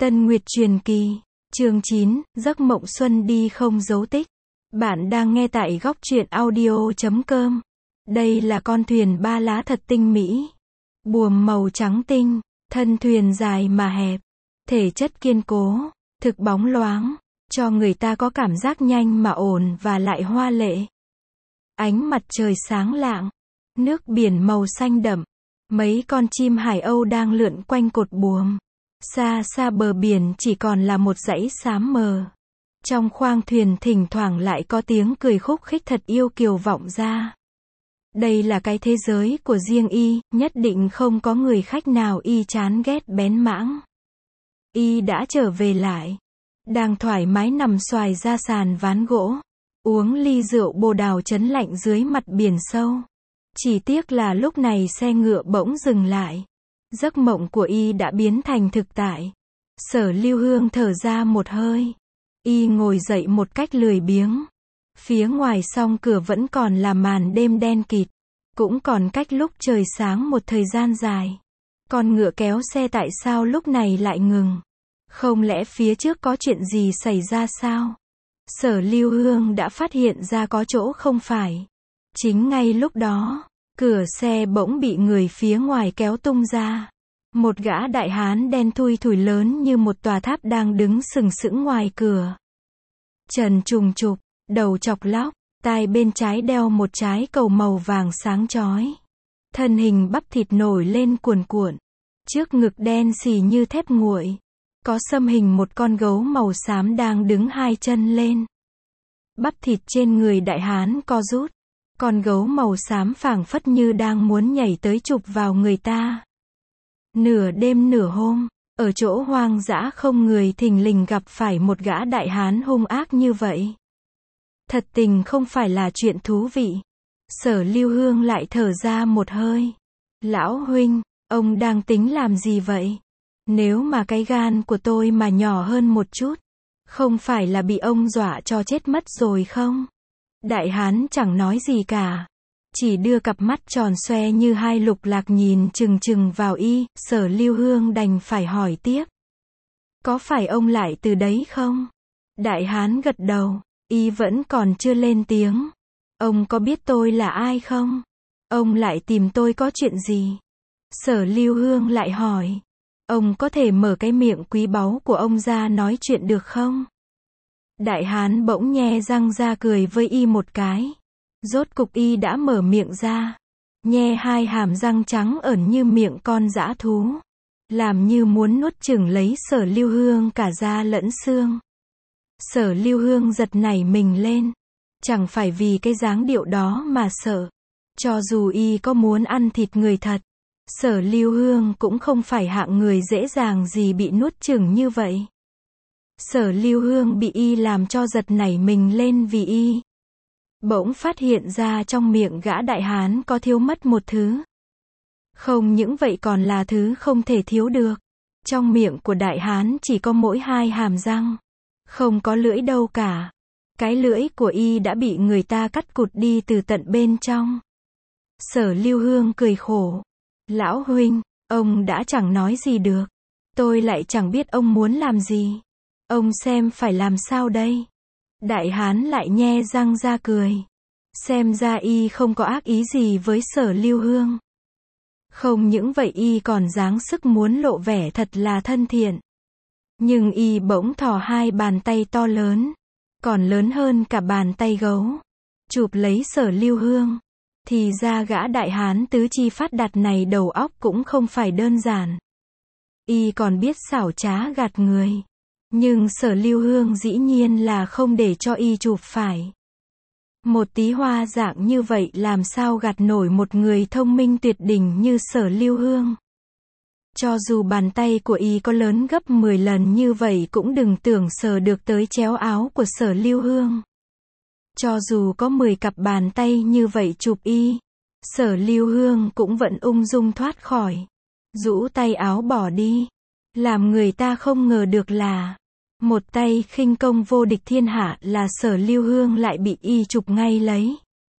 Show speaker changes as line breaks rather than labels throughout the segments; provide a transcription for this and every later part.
Tân Nguyệt truyền kỳ, chương 9, giấc mộng xuân đi không dấu tích. Bạn đang nghe tại góc truyện audio.com. Đây là con thuyền ba lá thật tinh mỹ. Buồm màu trắng tinh, thân thuyền dài mà hẹp, thể chất kiên cố, thực bóng loáng, cho người ta có cảm giác nhanh mà ổn và lại hoa lệ. Ánh mặt trời sáng lạng, nước biển màu xanh đậm, mấy con chim hải âu đang lượn quanh cột buồm. Xa xa bờ biển chỉ còn là một dãy xám mờ. Trong khoang thuyền thỉnh thoảng lại có tiếng cười khúc khích thật yêu kiều vọng ra. Đây là cái thế giới của riêng y, nhất định không có người khách nào y chán ghét bén mãng. Y đã trở về lại, đang thoải mái nằm xoài ra sàn ván gỗ, uống ly rượu bồ đào chấn lạnh dưới mặt biển sâu. Chỉ tiếc là lúc này xe ngựa bỗng dừng lại. Giấc mộng của y đã biến thành thực tại. Sở Lưu Hương thở ra một hơi. Y ngồi dậy một cách lười biếng. Phía ngoài song cửa vẫn còn là màn đêm đen kịt. Cũng còn cách lúc trời sáng một thời gian dài. Con ngựa kéo xe tại sao lúc này lại ngừng? Không lẽ phía trước có chuyện gì xảy ra sao? Sở Lưu Hương đã phát hiện ra có chỗ không phải. Chính ngay lúc đó, cửa xe bỗng bị người phía ngoài kéo tung ra. Một gã đại hán đen thui thủi lớn như một tòa tháp đang đứng sừng sững ngoài cửa. Trần trùng trục, đầu chọc lóc, tai bên trái đeo một trái cầu màu vàng sáng chói. Thân hình bắp thịt nổi lên cuồn cuộn. Trước ngực đen xì như thép nguội. Có xâm hình một con gấu màu xám đang đứng hai chân lên. Bắp thịt trên người đại hán co rút. Con gấu màu xám phảng phất như đang muốn nhảy tới chụp vào người ta. Nửa đêm nửa hôm, ở chỗ hoang dã không người thình lình gặp phải một gã đại hán hung ác như vậy. Thật tình không phải là chuyện thú vị. Sở Lưu Hương lại thở ra một hơi. Lão huynh, ông đang tính làm gì vậy? Nếu mà cái gan của tôi mà nhỏ hơn một chút, không phải là bị ông dọa cho chết mất rồi không? Đại hán chẳng nói gì cả. Chỉ đưa cặp mắt tròn xoe như hai lục lạc nhìn chừng chừng vào y. Sở Lưu Hương đành phải hỏi tiếp. Có phải ông lại từ đấy không? Đại hán gật đầu. Y vẫn còn chưa lên tiếng. Ông có biết tôi là ai không? Ông lại tìm tôi có chuyện gì? Sở Lưu Hương lại hỏi. Ông có thể mở cái miệng quý báu của ông ra nói chuyện được không? Đại hán bỗng nhe răng ra cười với y một cái. Rốt cục y đã mở miệng ra. Nhe hai hàm răng trắng ẩn như miệng con dã thú. Làm như muốn nuốt chửng lấy Sở Lưu Hương cả da lẫn xương. Sở Lưu Hương giật nảy mình lên. Chẳng phải vì cái dáng điệu đó mà sợ. Cho dù y có muốn ăn thịt người thật, Sở Lưu Hương cũng không phải hạng người dễ dàng gì bị nuốt chửng như vậy. Sở Lưu Hương bị y làm cho giật nảy mình lên vì y bỗng phát hiện ra trong miệng gã đại hán có thiếu mất một thứ. Không những vậy còn là thứ không thể thiếu được. Trong miệng của đại hán chỉ có mỗi hai hàm răng. Không có lưỡi đâu cả. Cái lưỡi của y đã bị người ta cắt cụt đi từ tận bên trong. Sở Lưu Hương cười khổ. Lão huynh, ông đã chẳng nói gì được. Tôi lại chẳng biết ông muốn làm gì. Ông xem phải làm sao đây? Đại hán lại nhe răng ra cười. Xem ra y không có ác ý gì với Sở Lưu Hương. Không những vậy y còn dáng sức muốn lộ vẻ thật là thân thiện. Nhưng y bỗng thò hai bàn tay to lớn, còn lớn hơn cả bàn tay gấu, chụp lấy Sở Lưu Hương. Thì ra gã đại hán tứ chi phát đạt này đầu óc cũng không phải đơn giản. Y còn biết xảo trá gạt người. Nhưng Sở Lưu Hương dĩ nhiên là không để cho y chụp phải. Một tí hoa dạng như vậy làm sao gạt nổi một người thông minh tuyệt đỉnh như Sở Lưu Hương. Cho dù bàn tay của y có lớn gấp 10 lần như vậy cũng đừng tưởng sờ được tới chéo áo của Sở Lưu Hương. Cho dù có 10 cặp bàn tay như vậy chụp y, Sở Lưu Hương cũng vẫn ung dung thoát khỏi. Rũ tay áo bỏ đi. Làm người ta không ngờ được là một tay khinh công vô địch thiên hạ là Sở Lưu Hương lại bị y chụp ngay lấy.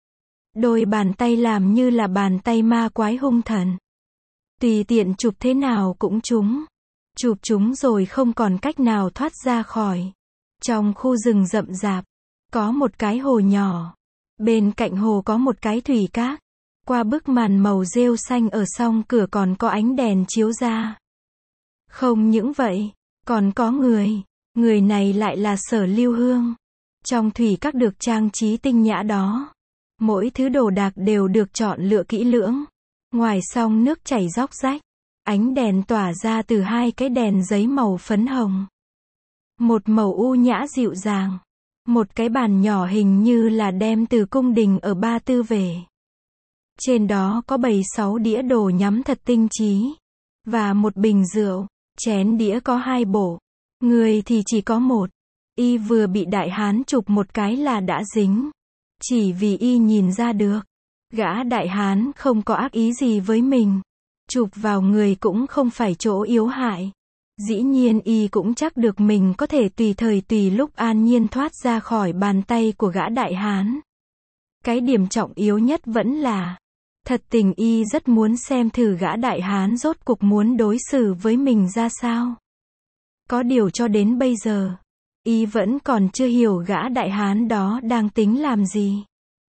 Đôi bàn tay làm như là bàn tay ma quái hung thần. Tùy tiện chụp thế nào cũng trúng. chụp chúng rồi không còn cách nào thoát ra khỏi. Trong khu rừng rậm rạp, có một cái hồ nhỏ. Bên cạnh hồ có một cái thủy cát. Qua bức màn màu rêu xanh ở song cửa còn có ánh đèn chiếu ra. Không những vậy, còn có người. Người này lại là Sở Lưu Hương. Trong thủy các được trang trí tinh nhã đó. Mỗi thứ đồ đạc đều được chọn lựa kỹ lưỡng. Ngoài song nước chảy róc rách. Ánh đèn tỏa ra từ hai cái đèn giấy màu phấn hồng. Một màu u nhã dịu dàng. Một cái bàn nhỏ hình như là đem từ cung đình ở Ba Tư về. Trên đó có bày 6 đĩa đồ nhắm thật tinh chí. Và một bình rượu. Chén đĩa có 2 bộ. Người thì chỉ có một. Y vừa bị đại hán chụp một cái là đã dính. Chỉ vì y nhìn ra được. Gã đại hán không có ác ý gì với mình. Chụp vào người cũng không phải chỗ yếu hại. Dĩ nhiên y cũng chắc được mình có thể tùy thời tùy lúc an nhiên thoát ra khỏi bàn tay của gã đại hán. Cái điểm trọng yếu nhất vẫn là, thật tình y rất muốn xem thử gã đại hán rốt cuộc muốn đối xử với mình ra sao. Có điều cho đến bây giờ, y vẫn còn chưa hiểu gã đại hán đó đang tính làm gì.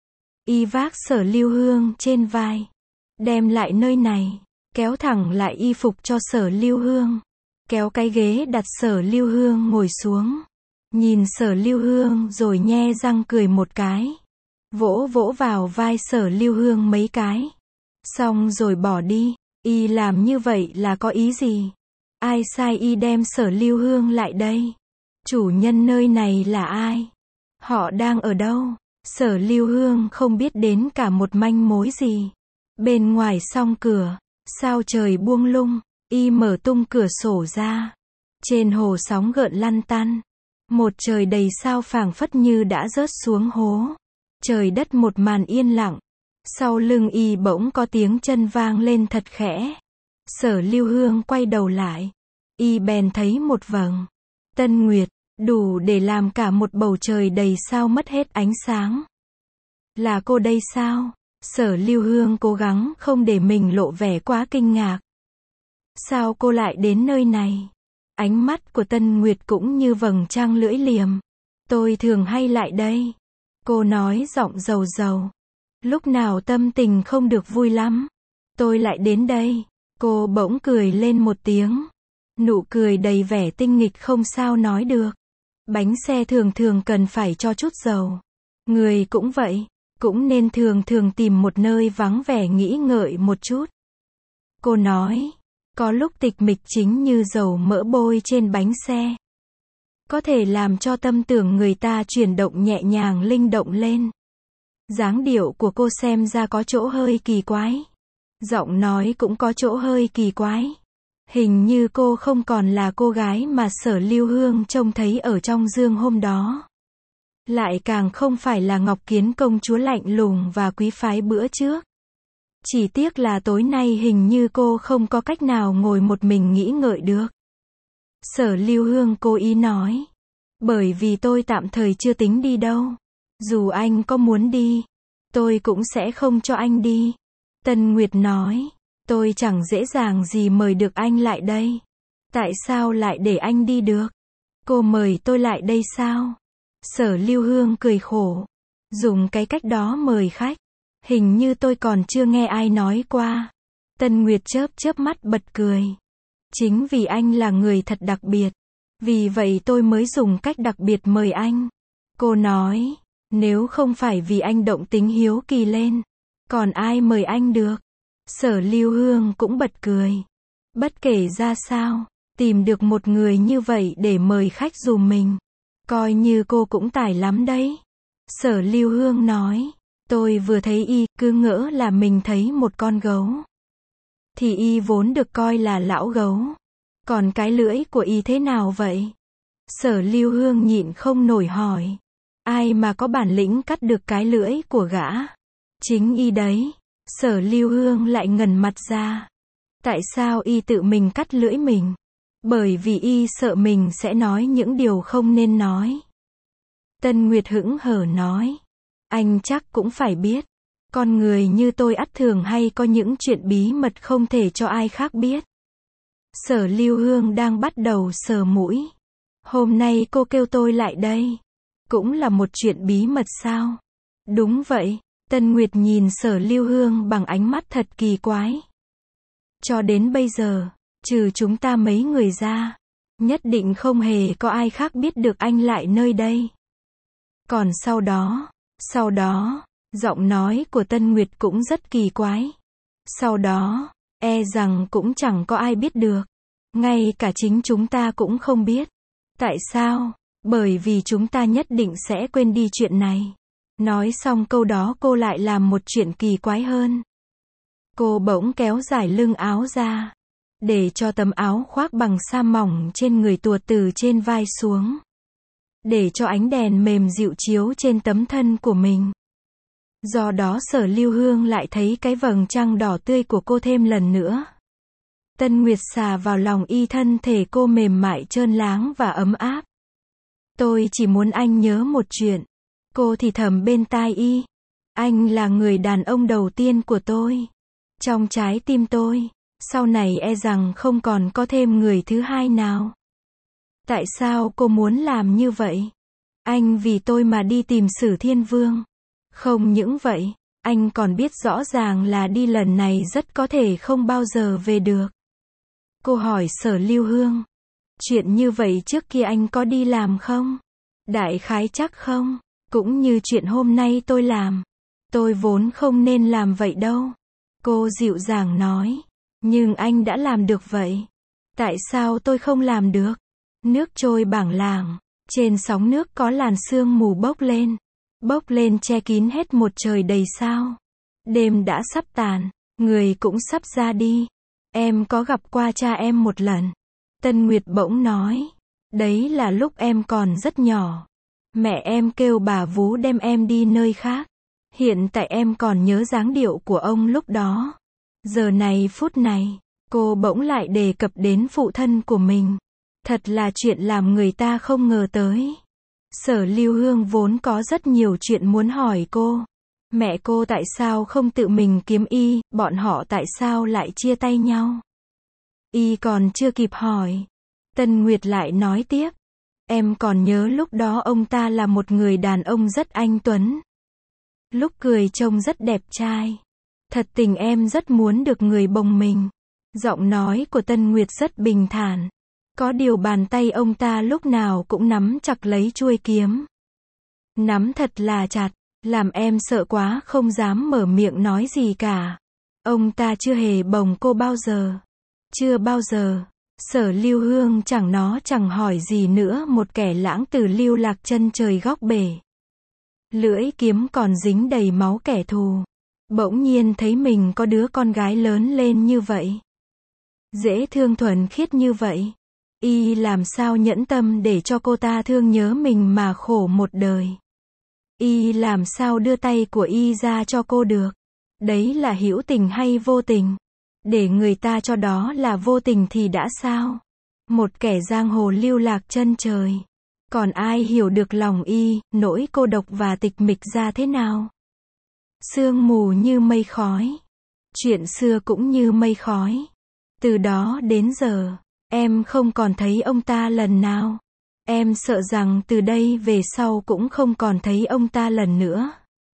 Y vác Sở Lưu Hương trên vai, đem lại nơi này, kéo thẳng lại y phục cho Sở Lưu Hương, kéo cái ghế đặt Sở Lưu Hương ngồi xuống, nhìn Sở Lưu Hương rồi nhe răng cười một cái, vỗ vỗ vào vai Sở Lưu Hương mấy cái, xong rồi bỏ đi. Y làm như vậy là có ý gì? Ai sai y đem Sở Lưu Hương lại đây? Chủ nhân nơi này là ai? Họ đang ở đâu? Sở Lưu Hương không biết đến cả một manh mối gì. Bên ngoài song cửa, sao trời buông lung, y mở tung cửa sổ ra. Trên hồ sóng gợn lăn tăn. Một trời đầy sao phảng phất như đã rớt xuống hố. Trời đất một màn yên lặng. Sau lưng y bỗng có tiếng chân vang lên thật khẽ. Sở Lưu Hương quay đầu lại. Y bèn thấy một vầng tân nguyệt, đủ để làm cả một bầu trời đầy sao mất hết ánh sáng. Là cô đây sao? Sở Lưu Hương cố gắng không để mình lộ vẻ quá kinh ngạc. Sao cô lại đến nơi này? Ánh mắt của Tân Nguyệt cũng như vầng trăng lưỡi liềm. Tôi thường hay lại đây. Cô nói giọng rầu rầu. Lúc nào tâm tình không được vui lắm, tôi lại đến đây. Cô bỗng cười lên một tiếng. Nụ cười đầy vẻ tinh nghịch không sao nói được. Bánh xe thường thường cần phải cho chút dầu. Người cũng vậy, cũng nên thường thường tìm một nơi vắng vẻ nghĩ ngợi một chút. Cô nói, có lúc tịch mịch chính như dầu mỡ bôi trên bánh xe. Có thể làm cho tâm tưởng người ta chuyển động nhẹ nhàng linh động lên. Dáng điệu của cô xem ra có chỗ hơi kỳ quái. Giọng nói cũng có chỗ hơi kỳ quái. Hình như cô không còn là cô gái mà Sở Lưu Hương trông thấy ở trong giường hôm đó. Lại càng không phải là Ngọc Kiến công chúa lạnh lùng và quý phái bữa trước. Chỉ tiếc là tối nay hình như cô không có cách nào ngồi một mình nghĩ ngợi được. Sở Lưu Hương cố ý nói. Bởi vì tôi tạm thời chưa tính đi đâu. Dù anh có muốn đi, tôi cũng sẽ không cho anh đi. Tân Nguyệt nói. Tôi chẳng dễ dàng gì mời được anh lại đây. Tại sao lại để anh đi được? Cô mời tôi lại đây sao? Sở Lưu Hương cười khổ. Dùng cái cách đó mời khách. Hình như tôi còn chưa nghe ai nói qua. Tân Nguyệt chớp chớp mắt bật cười. Chính vì anh là người thật đặc biệt. Vì vậy tôi mới dùng cách đặc biệt mời anh. Cô nói. Nếu không phải vì anh động tính hiếu kỳ lên, còn ai mời anh được? Sở Lưu Hương cũng bật cười. Bất kể ra sao, tìm được một người như vậy để mời khách dùm mình, coi như cô cũng tài lắm đấy. Sở Lưu Hương nói. Tôi vừa thấy y, cứ ngỡ là mình thấy một con gấu. Thì y vốn được coi là lão gấu. Còn cái lưỡi của y thế nào vậy? Sở Lưu Hương nhịn không nổi hỏi. Ai mà có bản lĩnh cắt được cái lưỡi của gã? Chính y đấy. Sở Lưu Hương lại ngần mặt ra. Tại sao y tự mình cắt lưỡi mình? Bởi vì y sợ mình sẽ nói những điều không nên nói. Tân Nguyệt hững hờ nói. Anh chắc cũng phải biết. Con người như tôi ắt thường hay có những chuyện bí mật không thể cho ai khác biết. Sở Lưu Hương đang bắt đầu sờ mũi. Hôm nay cô kêu tôi lại đây. Cũng là một chuyện bí mật sao? Đúng vậy. Tân Nguyệt nhìn Sở Lưu Hương bằng ánh mắt thật kỳ quái. Cho đến bây giờ, trừ chúng ta mấy người ra, nhất định không hề có ai khác biết được anh lại nơi đây. Còn sau đó, giọng nói của Tân Nguyệt cũng rất kỳ quái. Sau đó, e rằng cũng chẳng có ai biết được. Ngay cả chính chúng ta cũng không biết. Tại sao? Bởi vì chúng ta nhất định sẽ quên đi chuyện này. Nói xong câu đó cô lại làm một chuyện kỳ quái hơn. Cô bỗng kéo dài lưng áo ra, để cho tấm áo khoác bằng sa mỏng trên người tuột từ trên vai xuống. Để cho ánh đèn mềm dịu chiếu trên tấm thân của mình. Do đó Sở Lưu Hương lại thấy cái vầng trăng đỏ tươi của cô thêm lần nữa. Tân Nguyệt xà vào lòng y, thân thể cô mềm mại trơn láng và ấm áp. Tôi chỉ muốn anh nhớ một chuyện. Cô thì thầm bên tai y. Anh là người đàn ông đầu tiên của tôi. Trong trái tim tôi. Sau này e rằng không còn có thêm người thứ hai nào. Tại sao cô muốn làm như vậy? Anh vì tôi mà đi tìm Sử Thiên Vương. Không những vậy, anh còn biết rõ ràng là đi lần này rất có thể không bao giờ về được. Cô hỏi Sở Lưu Hương. Chuyện như vậy trước kia anh có đi làm không? Đại khái chắc không. Cũng như chuyện hôm nay tôi làm. Tôi vốn không nên làm vậy đâu. Cô dịu dàng nói. Nhưng anh đã làm được vậy. Tại sao tôi không làm được? Nước trôi bảng làng. Trên sóng nước có làn sương mù bốc lên. Bốc lên che kín hết một trời đầy sao. Đêm đã sắp tàn. Người cũng sắp ra đi. Em có gặp qua cha em một lần. Tân Nguyệt bỗng nói. Đấy là lúc em còn rất nhỏ. Mẹ em kêu bà vú đem em đi nơi khác. Hiện tại em còn nhớ dáng điệu của ông lúc đó. Giờ này phút này, cô bỗng lại đề cập đến phụ thân của mình. Thật là chuyện làm người ta không ngờ tới. Sở Lưu Hương vốn có rất nhiều chuyện muốn hỏi cô. Mẹ cô tại sao không tự mình kiếm y, bọn họ tại sao lại chia tay nhau? Y còn chưa kịp hỏi. Tân Nguyệt lại nói tiếp. Em còn nhớ lúc đó ông ta là một người đàn ông rất anh tuấn. Lúc cười trông rất đẹp trai. Thật tình em rất muốn được người bồng mình. Giọng nói của Tân Nguyệt rất bình thản. Có điều bàn tay ông ta lúc nào cũng nắm chặt lấy chuôi kiếm. Nắm thật là chặt, làm em sợ quá không dám mở miệng nói gì cả. Ông ta chưa hề bồng cô bao giờ. Chưa bao giờ. Sở Lưu Hương chẳng hỏi gì nữa, một kẻ lãng tử lưu lạc chân trời góc bể. Lưỡi kiếm còn dính đầy máu kẻ thù. Bỗng nhiên thấy mình có đứa con gái lớn lên như vậy. Dễ thương thuần khiết như vậy. Y làm sao nhẫn tâm để cho cô ta thương nhớ mình mà khổ một đời. Y làm sao đưa tay của Y ra cho cô được. Đấy là hữu tình hay vô tình? Để người ta cho đó là vô tình thì đã sao? Một kẻ giang hồ lưu lạc chân trời. Còn ai hiểu được lòng Y, nỗi cô độc và tịch mịch ra thế nào? Sương mù như mây khói. Chuyện xưa cũng như mây khói. Từ đó đến giờ, em không còn thấy ông ta lần nào. Em sợ rằng từ đây về sau cũng không còn thấy ông ta lần nữa.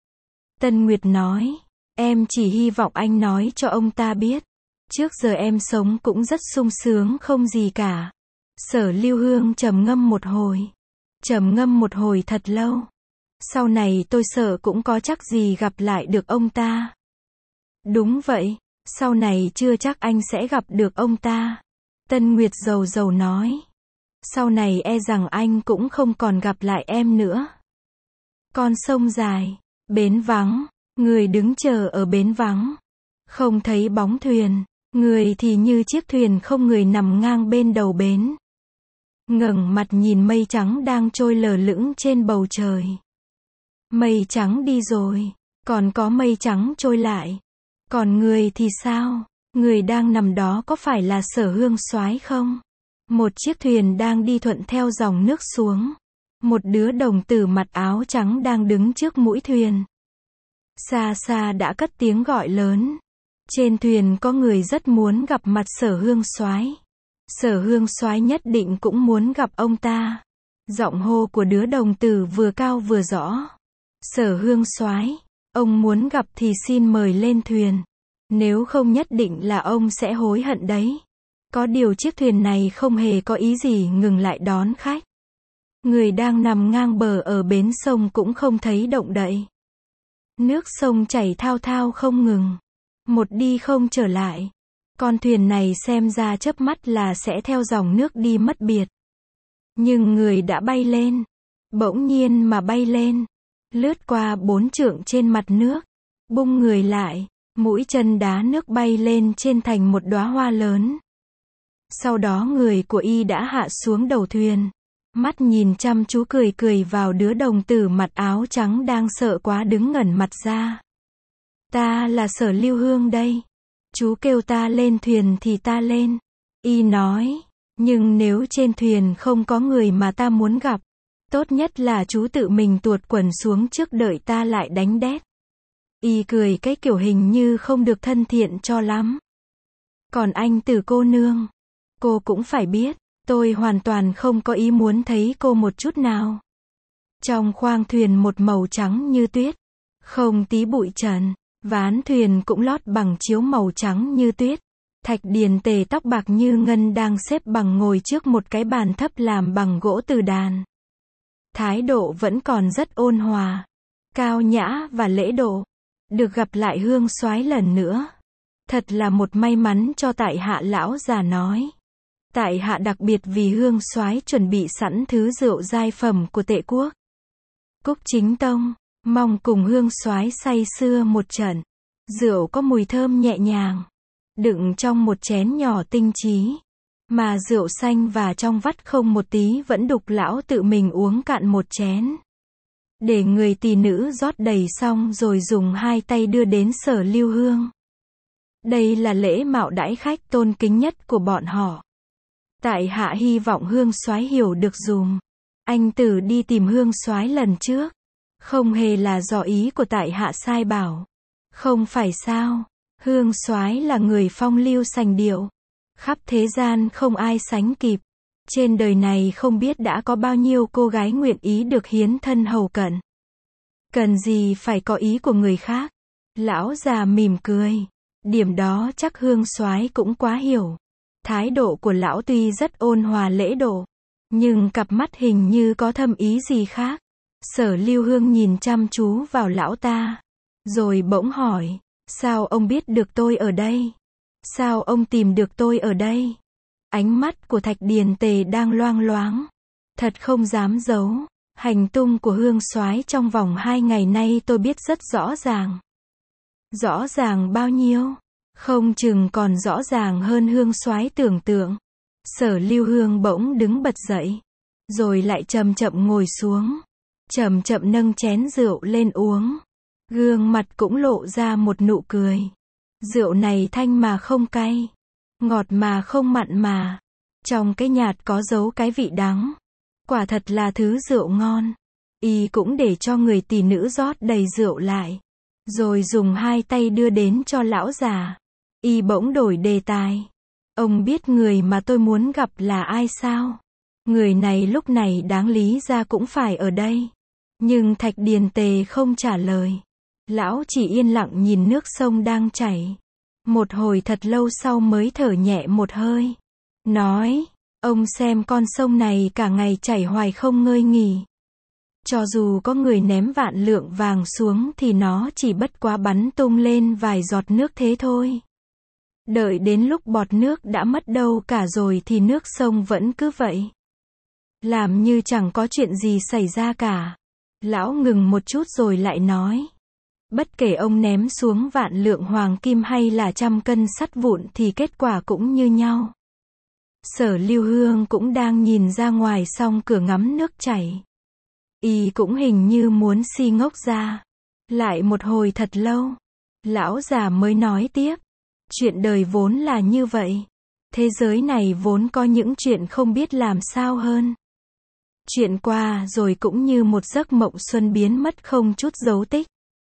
Tân Nguyệt nói. Em chỉ hy vọng anh nói cho ông ta biết. Trước giờ em sống cũng rất sung sướng không gì cả. Sở Lưu Hương trầm ngâm một hồi. Trầm ngâm một hồi thật lâu. Sau này tôi sợ cũng có chắc gì gặp lại được ông ta. Đúng vậy, sau này chưa chắc anh sẽ gặp được ông ta. Tân Nguyệt rầu rầu nói. Sau này e rằng anh cũng không còn gặp lại em nữa. Con sông dài, bến vắng, người đứng chờ ở bến vắng. Không thấy bóng thuyền, người thì như chiếc thuyền không người nằm ngang bên đầu bến. Ngẩng mặt nhìn mây trắng đang trôi lờ lững trên bầu trời. Mây trắng đi rồi, còn có mây trắng trôi lại. Còn người thì sao? Người đang nằm đó có phải là Sở Hương Soái không? Một chiếc thuyền đang đi thuận theo dòng nước xuống. Một đứa đồng tử mặc áo trắng đang đứng trước mũi thuyền. Xa xa đã cất tiếng gọi lớn. Trên thuyền có người rất muốn gặp mặt Sở Hương Soái. Sở Hương Soái nhất định cũng muốn gặp ông ta. Giọng hô của đứa đồng tử vừa cao vừa rõ. Sở Hương Soái, ông muốn gặp thì xin mời lên thuyền. Nếu không nhất định là ông sẽ hối hận đấy. Có điều chiếc thuyền này không hề có ý gì ngừng lại đón khách. Người đang nằm ngang bờ ở bến sông cũng không thấy động đậy. Nước sông chảy thao thao không ngừng. Một đi không trở lại. Con thuyền này xem ra chớp mắt là sẽ theo dòng nước đi mất biệt. Nhưng người đã bay lên. Bỗng nhiên mà bay lên. Lướt qua 4 trượng trên mặt nước. Bung người lại. Mũi chân đá nước bay lên trên thành một đóa hoa lớn. Sau đó người của y đã hạ xuống đầu thuyền. Mắt nhìn chăm chú cười cười vào đứa đồng tử mặc áo trắng đang sợ quá đứng ngẩn mặt ra. Ta là Sở Lưu Hương đây. Chú kêu ta lên thuyền thì ta lên. Y nói. Nhưng nếu trên thuyền không có người mà ta muốn gặp, tốt nhất là chú tự mình tuột quần xuống trước đợi ta lại đánh đét. Y cười cái kiểu hình như không được thân thiện cho lắm. Còn anh Từ cô nương, cô cũng phải biết, tôi hoàn toàn không có ý muốn thấy cô một chút nào. Trong khoang thuyền một màu trắng như tuyết, không tí bụi trần, ván thuyền cũng lót bằng chiếu màu trắng như tuyết. Thạch Điền Tề tóc bạc như ngân đang xếp bằng ngồi trước một cái bàn thấp làm bằng gỗ từ đàn. Thái độ vẫn còn rất ôn hòa, cao nhã và lễ độ. Được gặp lại Hương Soái lần nữa. Thật là một may mắn cho tại hạ, lão già nói. Tại hạ đặc biệt vì Hương Soái chuẩn bị sẵn thứ rượu giai phẩm của Tệ quốc. Cúc Chính Tông, mong cùng Hương Soái say sưa một trận. Rượu có mùi thơm nhẹ nhàng, đựng trong một chén nhỏ tinh trí. Mà rượu xanh và trong vắt không một tí vẫn đục, lão tự mình uống cạn một chén. Để người tỷ nữ rót đầy xong rồi dùng hai tay đưa đến Sở Lưu Hương. Đây là lễ mạo đãi khách tôn kính nhất của bọn họ. Tại hạ hy vọng Hương Soái hiểu được dùm. Anh Tử đi tìm Hương Soái lần trước, không hề là do ý của tại hạ sai bảo. Không phải sao? Hương Soái là người phong lưu sành điệu, khắp thế gian không ai sánh kịp. Trên đời này không biết đã có bao nhiêu cô gái nguyện ý được hiến thân hầu cận. Cần gì phải có ý của người khác. Lão già mỉm cười. Điểm đó chắc Hương Soái cũng quá hiểu. Thái độ của lão tuy rất ôn hòa lễ độ, nhưng cặp mắt hình như có thâm ý gì khác. Sở Lưu Hương nhìn chăm chú vào lão ta, rồi bỗng hỏi, sao ông biết được tôi ở đây? Sao ông tìm được tôi ở đây? Ánh mắt của Thạch Điền Tề đang loang loáng. Thật không dám giấu. Hành tung của Hương Soái trong vòng 2 ngày nay tôi biết rất rõ ràng. Rõ ràng bao nhiêu? Không chừng còn rõ ràng hơn Hương Soái tưởng tượng. Sở Lưu Hương bỗng đứng bật dậy, rồi lại chậm chậm ngồi xuống, chậm chậm nâng chén rượu lên uống. Gương mặt cũng lộ ra một nụ cười. Rượu này thanh mà không cay, ngọt mà không mặn mà. Trong cái nhạt có giấu cái vị đắng. Quả thật là thứ rượu ngon. Y cũng để cho người tỷ nữ rót đầy rượu lại, rồi dùng hai tay đưa đến cho lão già. Y bỗng đổi đề tài. Ông biết người mà tôi muốn gặp là ai sao? Người này lúc này đáng lý ra cũng phải ở đây. Nhưng Thạch Điền Tề không trả lời. Lão chỉ yên lặng nhìn nước sông đang chảy. Một hồi thật lâu sau mới thở nhẹ một hơi. Nói, ông xem con sông này cả ngày chảy hoài không ngơi nghỉ. Cho dù có người ném vạn lượng vàng xuống thì nó chỉ bất quá bắn tung lên vài giọt nước thế thôi. Đợi đến lúc bọt nước đã mất đâu cả rồi thì nước sông vẫn cứ vậy. Làm như chẳng có chuyện gì xảy ra cả. Lão ngừng một chút rồi lại nói. Bất kể ông ném xuống vạn lượng hoàng kim hay là 100 cân sắt vụn thì kết quả cũng như nhau. Sở Lưu Hương cũng đang nhìn ra ngoài song cửa ngắm nước chảy. Y cũng hình như muốn si ngốc ra. Lại một hồi thật lâu, lão già mới nói tiếp. Chuyện đời vốn là như vậy. Thế giới này vốn có những chuyện không biết làm sao hơn. Chuyện qua rồi cũng như một giấc mộng xuân biến mất không chút dấu tích.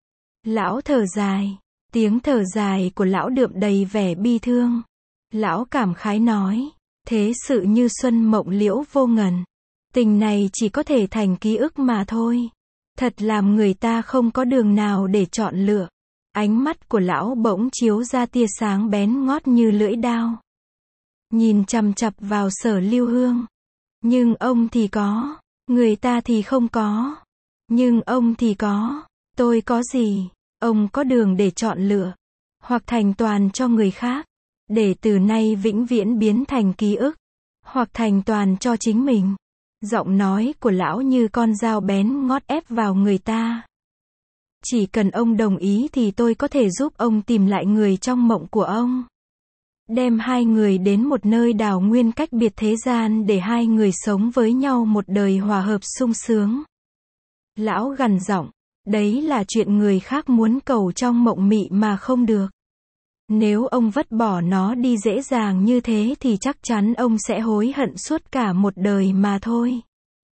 Lão thở dài. Tiếng thở dài của lão đượm đầy vẻ bi thương. Lão cảm khái nói. Thế sự như xuân mộng liễu vô ngần. Tình này chỉ có thể thành ký ức mà thôi. Thật làm người ta không có đường nào để chọn lựa. Ánh mắt của lão bỗng chiếu ra tia sáng bén ngót như lưỡi đao. Nhìn chằm chằm vào Sở Lưu Hương. Nhưng ông thì có. Người ta thì không có. Nhưng ông thì có. Tôi có gì? Ông có đường để chọn lựa. Hoặc thành toàn cho người khác. Để từ nay vĩnh viễn biến thành ký ức. Hoặc thành toàn cho chính mình. Giọng nói của lão như con dao bén ngót ép vào người ta. Chỉ cần ông đồng ý thì tôi có thể giúp ông tìm lại người trong mộng của ông. Đem hai người đến một nơi đào nguyên cách biệt thế gian để hai người sống với nhau một đời hòa hợp sung sướng. Lão gằn giọng, đấy là chuyện người khác muốn cầu trong mộng mị mà không được. Nếu ông vứt bỏ nó đi dễ dàng như thế thì chắc chắn ông sẽ hối hận suốt cả một đời mà thôi.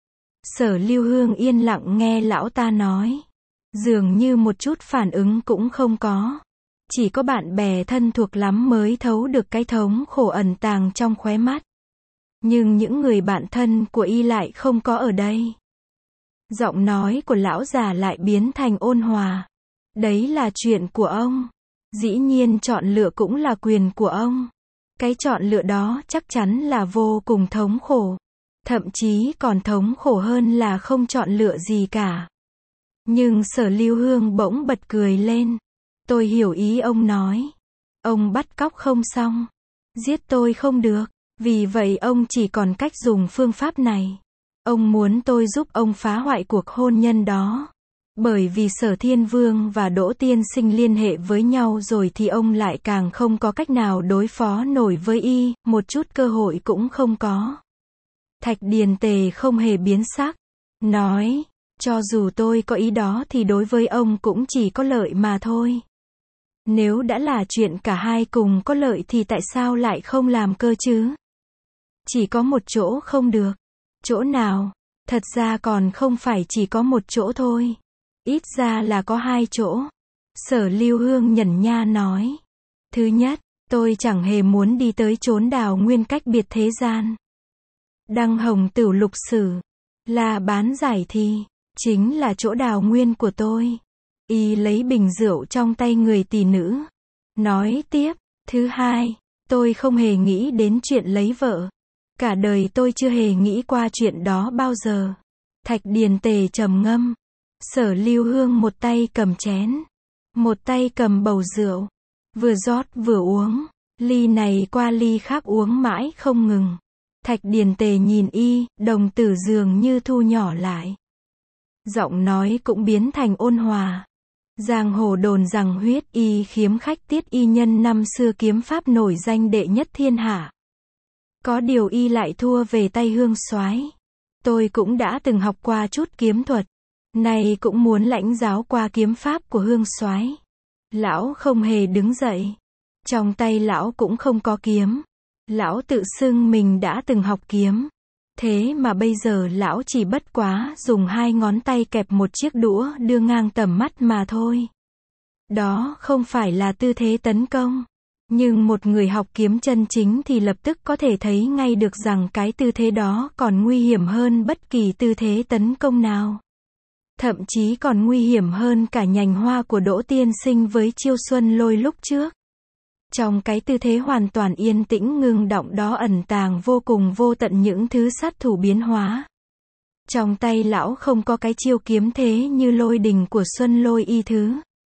Sở Lưu Hương yên lặng nghe lão ta nói. Dường như một chút phản ứng cũng không có. Chỉ có bạn bè thân thuộc lắm mới thấu được cái thống khổ ẩn tàng trong khóe mắt. Nhưng những người bạn thân của y lại không có ở đây. Giọng nói của lão già lại biến thành ôn hòa. Đấy là chuyện của ông. Dĩ nhiên chọn lựa cũng là quyền của ông. Cái chọn lựa đó chắc chắn là vô cùng thống khổ. Thậm chí còn thống khổ hơn là không chọn lựa gì cả. Nhưng Sở Lưu Hương bỗng bật cười lên. Tôi hiểu ý ông nói. Ông bắt cóc không xong. Giết tôi không được. Vì vậy ông chỉ còn cách dùng phương pháp này. Ông muốn tôi giúp ông phá hoại cuộc hôn nhân đó. Bởi vì Sở Thiên Vương và Đỗ Tiên Sinh liên hệ với nhau rồi thì ông lại càng không có cách nào đối phó nổi với y, một chút cơ hội cũng không có. Thạch Điền Tề không hề biến sắc. Nói, cho dù tôi có ý đó thì đối với ông cũng chỉ có lợi mà thôi. Nếu đã là chuyện cả hai cùng có lợi thì tại sao lại không làm cơ chứ? Chỉ có một chỗ không được. Chỗ nào? Thật ra còn không phải chỉ có một chỗ thôi. Ít ra là có hai chỗ. Sở Lưu Hương nhẩn nha nói. Thứ nhất, tôi chẳng hề muốn đi tới chốn đào nguyên cách biệt thế gian. Đăng Hồng Tửu Lục Sử. Là bán giải thi. Chính là chỗ đào nguyên của tôi. Y lấy bình rượu trong tay người tỷ nữ. Nói tiếp. Thứ hai, tôi không hề nghĩ đến chuyện lấy vợ. Cả đời tôi chưa hề nghĩ qua chuyện đó bao giờ. Thạch Điền Tề trầm ngâm. Sở Lưu Hương một tay cầm chén. Một tay cầm bầu rượu. Vừa rót vừa uống. Ly này qua ly khác uống mãi không ngừng. Thạch Điền Tề nhìn y, đồng tử dường như thu nhỏ lại. Giọng nói cũng biến thành ôn hòa. Giang hồ đồn rằng Huyết Y khiếm khách Tiết Y nhân năm xưa kiếm pháp nổi danh đệ nhất thiên hạ. Có điều y lại thua về tay Hương Soái. Tôi cũng đã từng học qua chút kiếm thuật. Nay cũng muốn lãnh giáo qua kiếm pháp của Hương Soái. Lão không hề đứng dậy. Trong tay lão cũng không có kiếm. Lão tự xưng mình đã từng học kiếm. Thế mà bây giờ lão chỉ bất quá dùng hai ngón tay kẹp một chiếc đũa đưa ngang tầm mắt mà thôi. Đó không phải là tư thế tấn công. Nhưng một người học kiếm chân chính thì lập tức có thể thấy ngay được rằng cái tư thế đó còn nguy hiểm hơn bất kỳ tư thế tấn công nào. Thậm chí còn nguy hiểm hơn cả nhành hoa của Đỗ Tiên Sinh với chiêu Xuân Lôi lúc trước. Trong cái tư thế hoàn toàn yên tĩnh ngưng động đó ẩn tàng vô cùng vô tận những thứ sát thủ biến hóa. Trong tay lão không có cái chiêu kiếm thế như lôi đình của Xuân Lôi y thứ.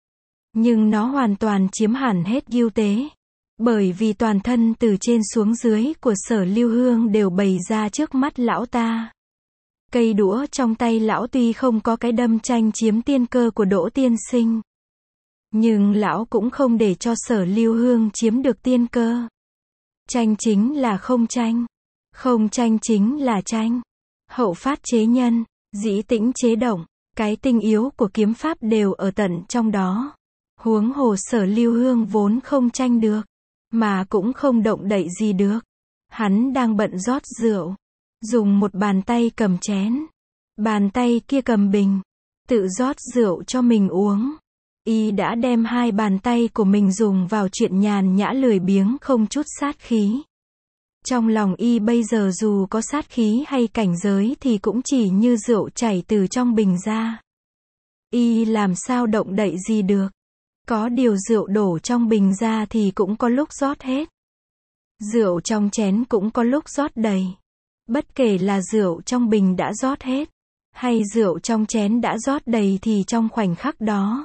Nhưng nó hoàn toàn chiếm hẳn hết ưu tế. Bởi vì toàn thân từ trên xuống dưới của Sở Lưu Hương đều bày ra trước mắt lão ta. Cây đũa trong tay lão tuy không có cái đâm tranh chiếm tiên cơ của Đỗ Tiên Sinh. Nhưng lão cũng không để cho Sở Lưu Hương chiếm được tiên cơ. Tranh chính là không tranh. Không tranh chính là tranh. Hậu phát chế nhân, dĩ tĩnh chế động. Cái tinh yếu của kiếm pháp đều ở tận trong đó. Huống hồ Sở Lưu Hương vốn không tranh được. Mà cũng không động đậy gì được. Hắn đang bận rót rượu. Dùng một bàn tay cầm chén. Bàn tay kia cầm bình. Tự rót rượu cho mình uống. Y đã đem hai bàn tay của mình dùng vào chuyện nhàn nhã lười biếng không chút sát khí. Trong lòng y bây giờ dù có sát khí hay cảnh giới thì cũng chỉ như rượu chảy từ trong bình ra. Y làm sao động đậy gì được. Có điều rượu đổ trong bình ra thì cũng có lúc rót hết. Rượu trong chén cũng có lúc rót đầy. Bất kể là rượu trong bình đã rót hết, hay rượu trong chén đã rót đầy thì trong khoảnh khắc đó,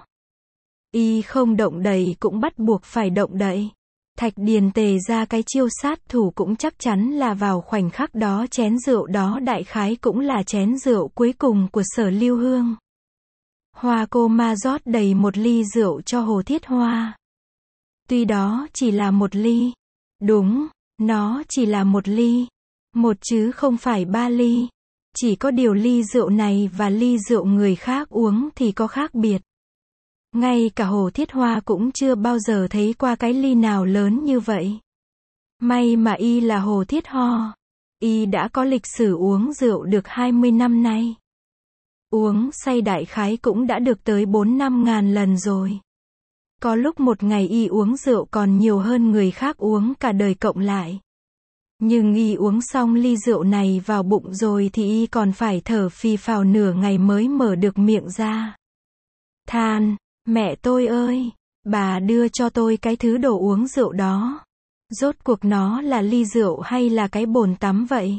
y không động đậy cũng bắt buộc phải động đậy. Thạch Điền Tề ra cái chiêu sát thủ cũng chắc chắn là vào khoảnh khắc đó chén rượu đó đại khái cũng là chén rượu cuối cùng của Sở Lưu Hương. Hoa cô ma rót đầy một ly rượu cho Hồ Thiết Hoa. Tuy đó chỉ là một ly. Đúng, nó chỉ là một ly. Một chứ không phải 3 ly. Chỉ có điều ly rượu này và ly rượu người khác uống thì có khác biệt. Ngay cả Hồ Thiết Hoa cũng chưa bao giờ thấy qua cái ly nào lớn như vậy. May mà y là Hồ Thiết Hoa. Y đã có lịch sử uống rượu được 20 năm nay. Uống say đại khái cũng đã được tới 4-5 ngàn lần rồi. Có lúc một ngày y uống rượu còn nhiều hơn người khác uống cả đời cộng lại. Nhưng y uống xong ly rượu này vào bụng rồi thì y còn phải thở phì phào nửa ngày mới mở được miệng ra. Than, mẹ tôi ơi, bà đưa cho tôi cái thứ đồ uống rượu đó. Rốt cuộc nó là ly rượu hay là cái bồn tắm vậy?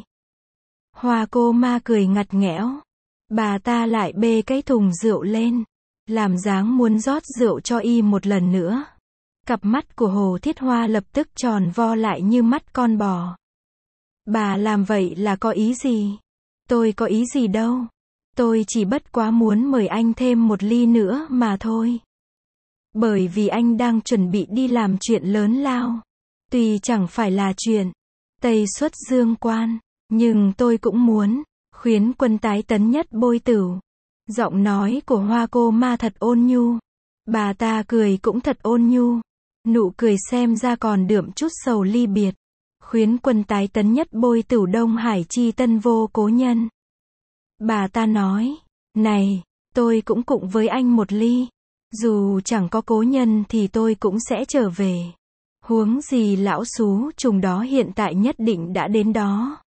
Hoa cô ma cười ngặt nghẽo. Bà ta lại bê cái thùng rượu lên, làm dáng muốn rót rượu cho y một lần nữa. Cặp mắt của Hồ Thiết Hoa lập tức tròn vo lại như mắt con bò. Bà làm vậy là có ý gì? Tôi có ý gì đâu. Tôi chỉ bất quá muốn mời anh thêm một ly nữa mà thôi. Bởi vì anh đang chuẩn bị đi làm chuyện lớn lao. Tuy chẳng phải là chuyện Tây xuất dương quan, nhưng tôi cũng muốn khuyến quân tái tấn nhất bôi tửu. Giọng nói của Hoa cô ma thật ôn nhu. Bà ta cười cũng thật ôn nhu. Nụ cười xem ra còn đượm chút sầu ly biệt. Khuyến quân tái tấn nhất bôi tửu Đông Hải chi tân vô cố nhân. Bà ta nói, này, tôi cũng cụng với anh một ly. Dù chẳng có cố nhân thì tôi cũng sẽ trở về. Huống gì lão xú trùng đó hiện tại nhất định đã đến đó.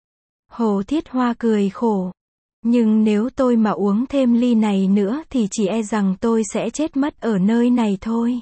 Hồ Thiết Hoa cười khổ. Nhưng nếu tôi mà uống thêm ly này nữa thì chỉ e rằng tôi sẽ chết mất ở nơi này thôi.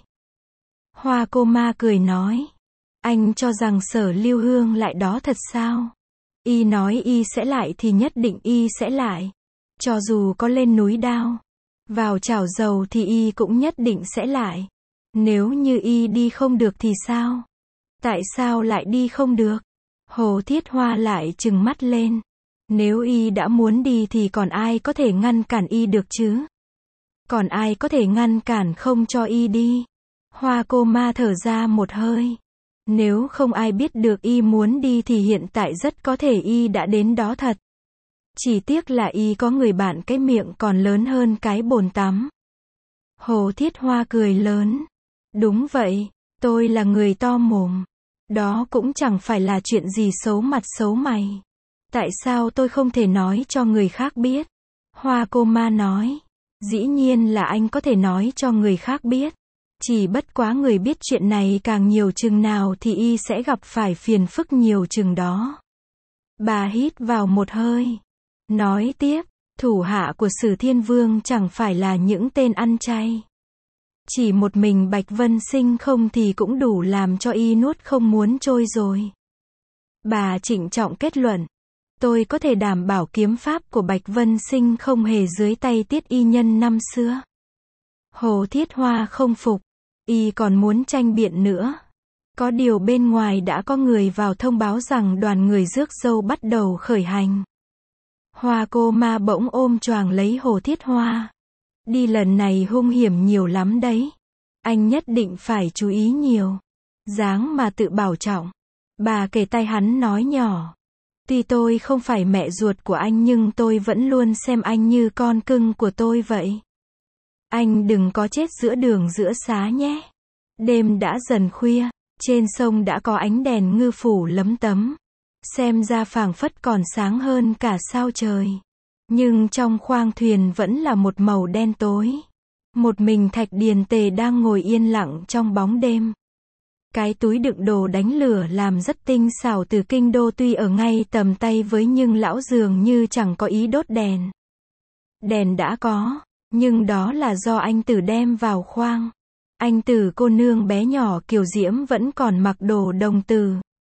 Hoa cô ma cười nói. Anh cho rằng Sở Lưu Hương lại đó thật sao? Y nói y sẽ lại thì nhất định y sẽ lại. Cho dù có lên núi đao, vào chảo dầu thì y cũng nhất định sẽ lại. Nếu như y đi không được thì sao? Tại sao lại đi không được? Hồ Thiết Hoa lại trừng mắt lên. Nếu y đã muốn đi thì còn ai có thể ngăn cản y được chứ? Còn ai có thể ngăn cản không cho y đi? Hoa cô ma thở ra một hơi. Nếu không ai biết được y muốn đi thì hiện tại rất có thể y đã đến đó thật. Chỉ tiếc là y có người bạn cái miệng còn lớn hơn cái bồn tắm. Hồ Thiết Hoa cười lớn. Đúng vậy, tôi là người to mồm. Đó cũng chẳng phải là chuyện gì xấu mặt xấu mày. Tại sao tôi không thể nói cho người khác biết? Hoa cô ma nói. Dĩ nhiên là anh có thể nói cho người khác biết. Chỉ bất quá người biết chuyện này càng nhiều chừng nào thì y sẽ gặp phải phiền phức nhiều chừng đó. Bà hít vào một hơi. Nói tiếp, thủ hạ của Sử Thiên Vương chẳng phải là những tên ăn chay. Chỉ một mình Bạch Vân Sinh không thì cũng đủ làm cho y nuốt không muốn trôi rồi. Bà trịnh trọng kết luận. Tôi có thể đảm bảo kiếm pháp của Bạch Vân Sinh không hề dưới tay Tiết Y Nhân năm xưa. Hồ Thiết Hoa không phục. Y còn muốn tranh biện nữa. Có điều bên ngoài đã có người vào thông báo rằng đoàn người rước dâu bắt đầu khởi hành. Hoa cô ma bỗng ôm choàng lấy Hồ Thiết Hoa. Đi lần này hung hiểm nhiều lắm đấy. Anh nhất định phải chú ý nhiều. Dáng mà tự bảo trọng. Bà kề tai hắn nói nhỏ. Tuy tôi không phải mẹ ruột của anh nhưng tôi vẫn luôn xem anh như con cưng của tôi vậy. Anh đừng có chết giữa đường giữa xá nhé. Đêm đã dần khuya, trên sông đã có ánh đèn ngư phủ lấm tấm. Xem ra phảng phất còn sáng hơn cả sao trời. Nhưng trong khoang thuyền vẫn là một màu đen tối. Một mình Thạch Điền Tề đang ngồi yên lặng trong bóng đêm. Cái túi đựng đồ đánh lửa làm rất tinh xảo từ kinh đô tuy ở ngay tầm tay với nhưng lão dường như chẳng có ý đốt đèn. Đèn đã có, nhưng đó là do anh Tử đem vào khoang. Anh Tử cô nương bé nhỏ kiều diễm vẫn còn mặc đồ đồng tử.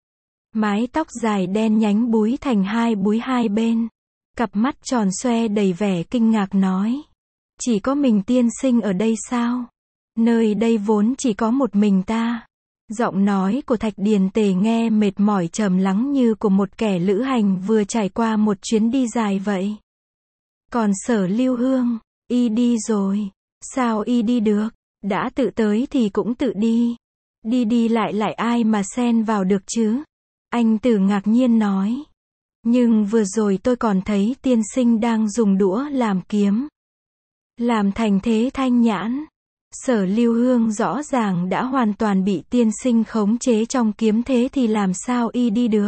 Mái tóc dài đen nhánh búi thành hai búi hai bên. Cặp mắt tròn xoe đầy vẻ kinh ngạc nói. Chỉ có mình tiên sinh ở đây sao? Nơi đây vốn chỉ có một mình ta. Giọng nói của Thạch Điền Tề nghe mệt mỏi trầm lắng như của một kẻ lữ hành vừa trải qua một chuyến đi dài vậy. Còn Sở Lưu Hương, y đi rồi. Sao y đi được? Đã tự tới thì cũng tự đi. Đi lại ai mà xen vào được chứ? Anh Tử ngạc nhiên nói. Nhưng vừa rồi tôi còn thấy tiên sinh đang dùng đũa làm kiếm. Làm thành thế thanh nhãn. Sở Lưu Hương rõ ràng đã hoàn toàn bị tiên sinh khống chế trong kiếm thế thì làm sao y đi được.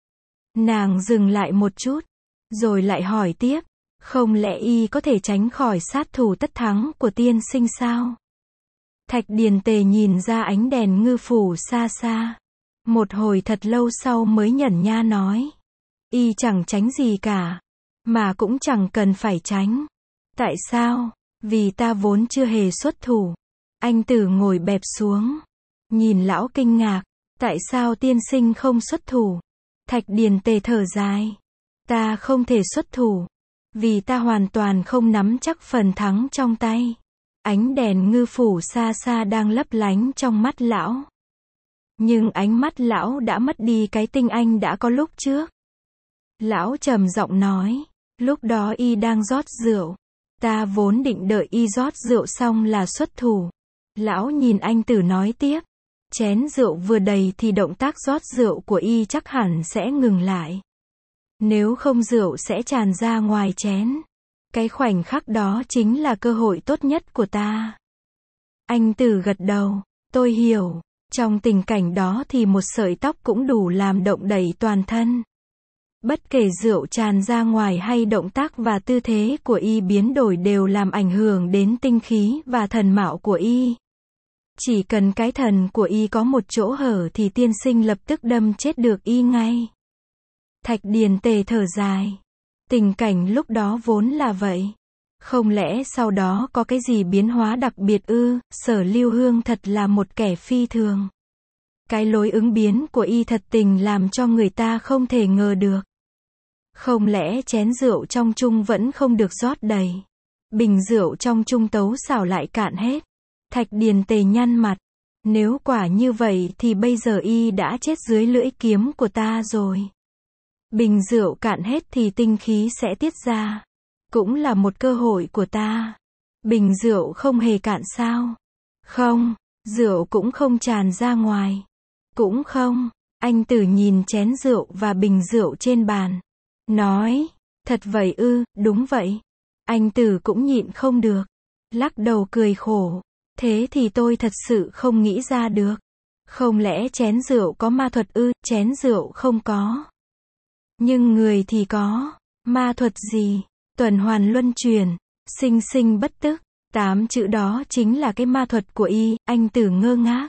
Nàng dừng lại một chút, rồi lại hỏi tiếp, không lẽ y có thể tránh khỏi sát thủ tất thắng của tiên sinh sao? Thạch Điền Tề nhìn ra ánh đèn ngư phủ xa xa. Một hồi thật lâu sau mới nhẩn nha nói, y chẳng tránh gì cả, mà cũng chẳng cần phải tránh. Tại sao? Vì ta vốn chưa hề xuất thủ. Anh Tử ngồi bẹp xuống, nhìn lão kinh ngạc, tại sao tiên sinh không xuất thủ? Thạch Điền Tề thở dài, ta không thể xuất thủ, vì ta hoàn toàn không nắm chắc phần thắng trong tay. Ánh đèn ngư phủ xa xa đang lấp lánh trong mắt lão. Nhưng ánh mắt lão đã mất đi cái tinh anh đã có lúc trước. Lão trầm giọng nói, lúc đó y đang rót rượu. Ta vốn định đợi y rót rượu xong là xuất thủ. Lão nhìn anh Tử nói tiếp, chén rượu vừa đầy thì động tác rót rượu của y chắc hẳn sẽ ngừng lại. Nếu không rượu sẽ tràn ra ngoài chén. Cái khoảnh khắc đó chính là cơ hội tốt nhất của ta. Anh Tử gật đầu, tôi hiểu. Trong tình cảnh đó thì một sợi tóc cũng đủ làm động đẩy toàn thân. Bất kể rượu tràn ra ngoài hay động tác và tư thế của y biến đổi đều làm ảnh hưởng đến tinh khí và thần mạo của y. Chỉ cần cái thần của y có một chỗ hở thì tiên sinh lập tức đâm chết được y ngay. Thạch Điền Tề thở dài. Tình cảnh lúc đó vốn là vậy. Không lẽ sau đó có cái gì biến hóa đặc biệt ư? Sở Lưu Hương thật là một kẻ phi thường. Cái lối ứng biến của y thật tình làm cho người ta không thể ngờ được. Không lẽ chén rượu trong chung vẫn không được rót đầy? Bình rượu trong chung tấu xảo lại cạn hết. Thạch Điền Tề nhăn mặt. Nếu quả như vậy thì bây giờ y đã chết dưới lưỡi kiếm của ta rồi. Bình rượu cạn hết thì tinh khí sẽ tiết ra. Cũng là một cơ hội của ta. Bình rượu không hề cạn sao? Không, rượu cũng không tràn ra ngoài. Cũng không. Anh Tử nhìn chén rượu và bình rượu trên bàn. Nói, thật vậy ư? Đúng vậy. Anh Tử cũng nhịn không được. Lắc đầu cười khổ. Thế thì tôi thật sự không nghĩ ra được. Không lẽ chén rượu có ma thuật ư? Chén rượu không có. Nhưng người thì có. Ma thuật gì? Tuần hoàn luân chuyển. Sinh sinh bất tức. 8 chữ đó chính là cái ma thuật của y. Anh Tử ngơ ngác.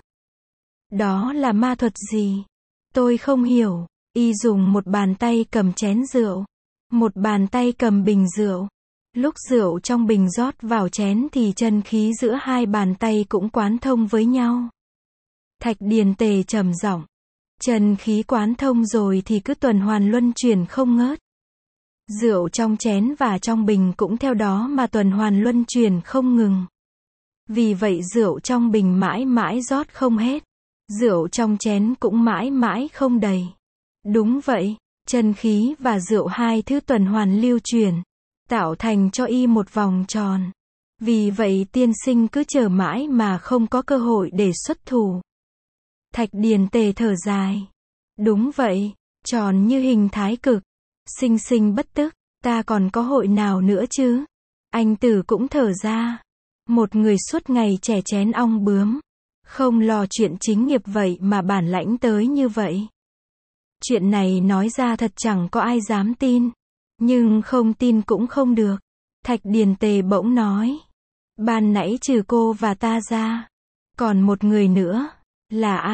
Đó là ma thuật gì? Tôi không hiểu. Y dùng một bàn tay cầm chén rượu. Một bàn tay cầm bình rượu. Lúc rượu trong bình rót vào chén thì chân khí giữa hai bàn tay cũng quán thông với nhau. Thạch Điền Tề trầm giọng. Chân khí quán thông rồi thì cứ tuần hoàn luân chuyển không ngớt. Rượu trong chén và trong bình cũng theo đó mà tuần hoàn luân chuyển không ngừng. Vì vậy rượu trong bình mãi mãi rót không hết. Rượu trong chén cũng mãi mãi không đầy. Đúng vậy, chân khí và rượu hai thứ tuần hoàn lưu chuyển, tạo thành cho y một vòng tròn. Vì vậy tiên sinh cứ chờ mãi mà không có cơ hội để xuất thủ. Thạch Điền Tề thở dài. Đúng vậy, tròn như hình thái cực. Sinh sinh bất tức, ta còn có hội nào nữa chứ? Anh Tử cũng thở ra. Một người suốt ngày chè chén ong bướm. Không lo chuyện chính nghiệp vậy mà bản lãnh tới như vậy. Chuyện này nói ra thật chẳng có ai dám tin. Nhưng không tin cũng không được. Thạch Điền Tề bỗng nói. Ban nãy trừ cô và ta ra. Còn một người nữa. Là ai?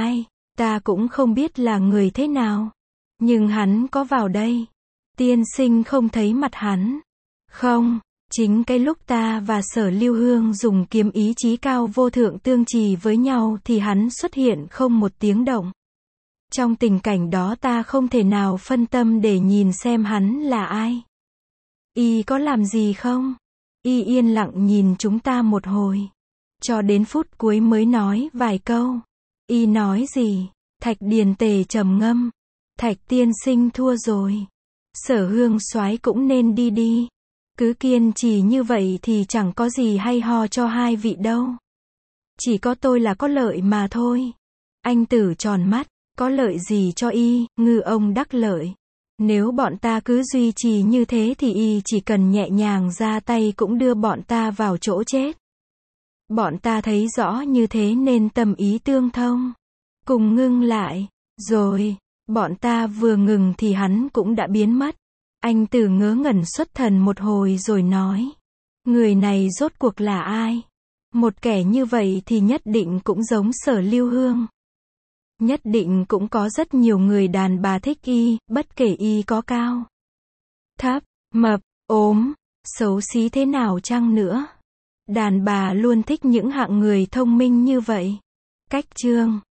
Ta cũng không biết là người thế nào. Nhưng hắn có vào đây. Tiên sinh không thấy mặt hắn. Không, chính cái lúc ta và Sở Lưu Hương dùng kiếm ý chí cao vô thượng tương trì với nhau thì hắn xuất hiện không một tiếng động. Trong tình cảnh đó ta không thể nào phân tâm để nhìn xem hắn là ai. Y có làm gì không? Y yên lặng nhìn chúng ta một hồi. Cho đến phút cuối mới nói vài câu. Y nói gì? Thạch Điền Tề trầm ngâm. Thạch tiên sinh thua rồi. Sở Hương soái cũng nên đi đi. Cứ kiên trì như vậy thì chẳng có gì hay ho cho hai vị đâu. Chỉ có tôi là có lợi mà thôi. Anh Tử tròn mắt. Có lợi gì cho y, Ngư ông đắc lợi. Nếu bọn ta cứ duy trì như thế thì y chỉ cần nhẹ nhàng ra tay cũng đưa bọn ta vào chỗ chết. Bọn ta thấy rõ như thế nên tâm ý tương thông. Cùng ngưng lại. Rồi, bọn ta vừa ngừng thì hắn cũng đã biến mất. Anh Tử ngớ ngẩn xuất thần một hồi rồi nói. Người này rốt cuộc là ai? Một kẻ như vậy thì nhất định cũng giống Sở Lưu Hương. Nhất định cũng có rất nhiều người đàn bà thích y, bất kể y có cao, thấp, mập, ốm, xấu xí thế nào chăng nữa. Đàn bà luôn thích những hạng người thông minh như vậy. Cách chương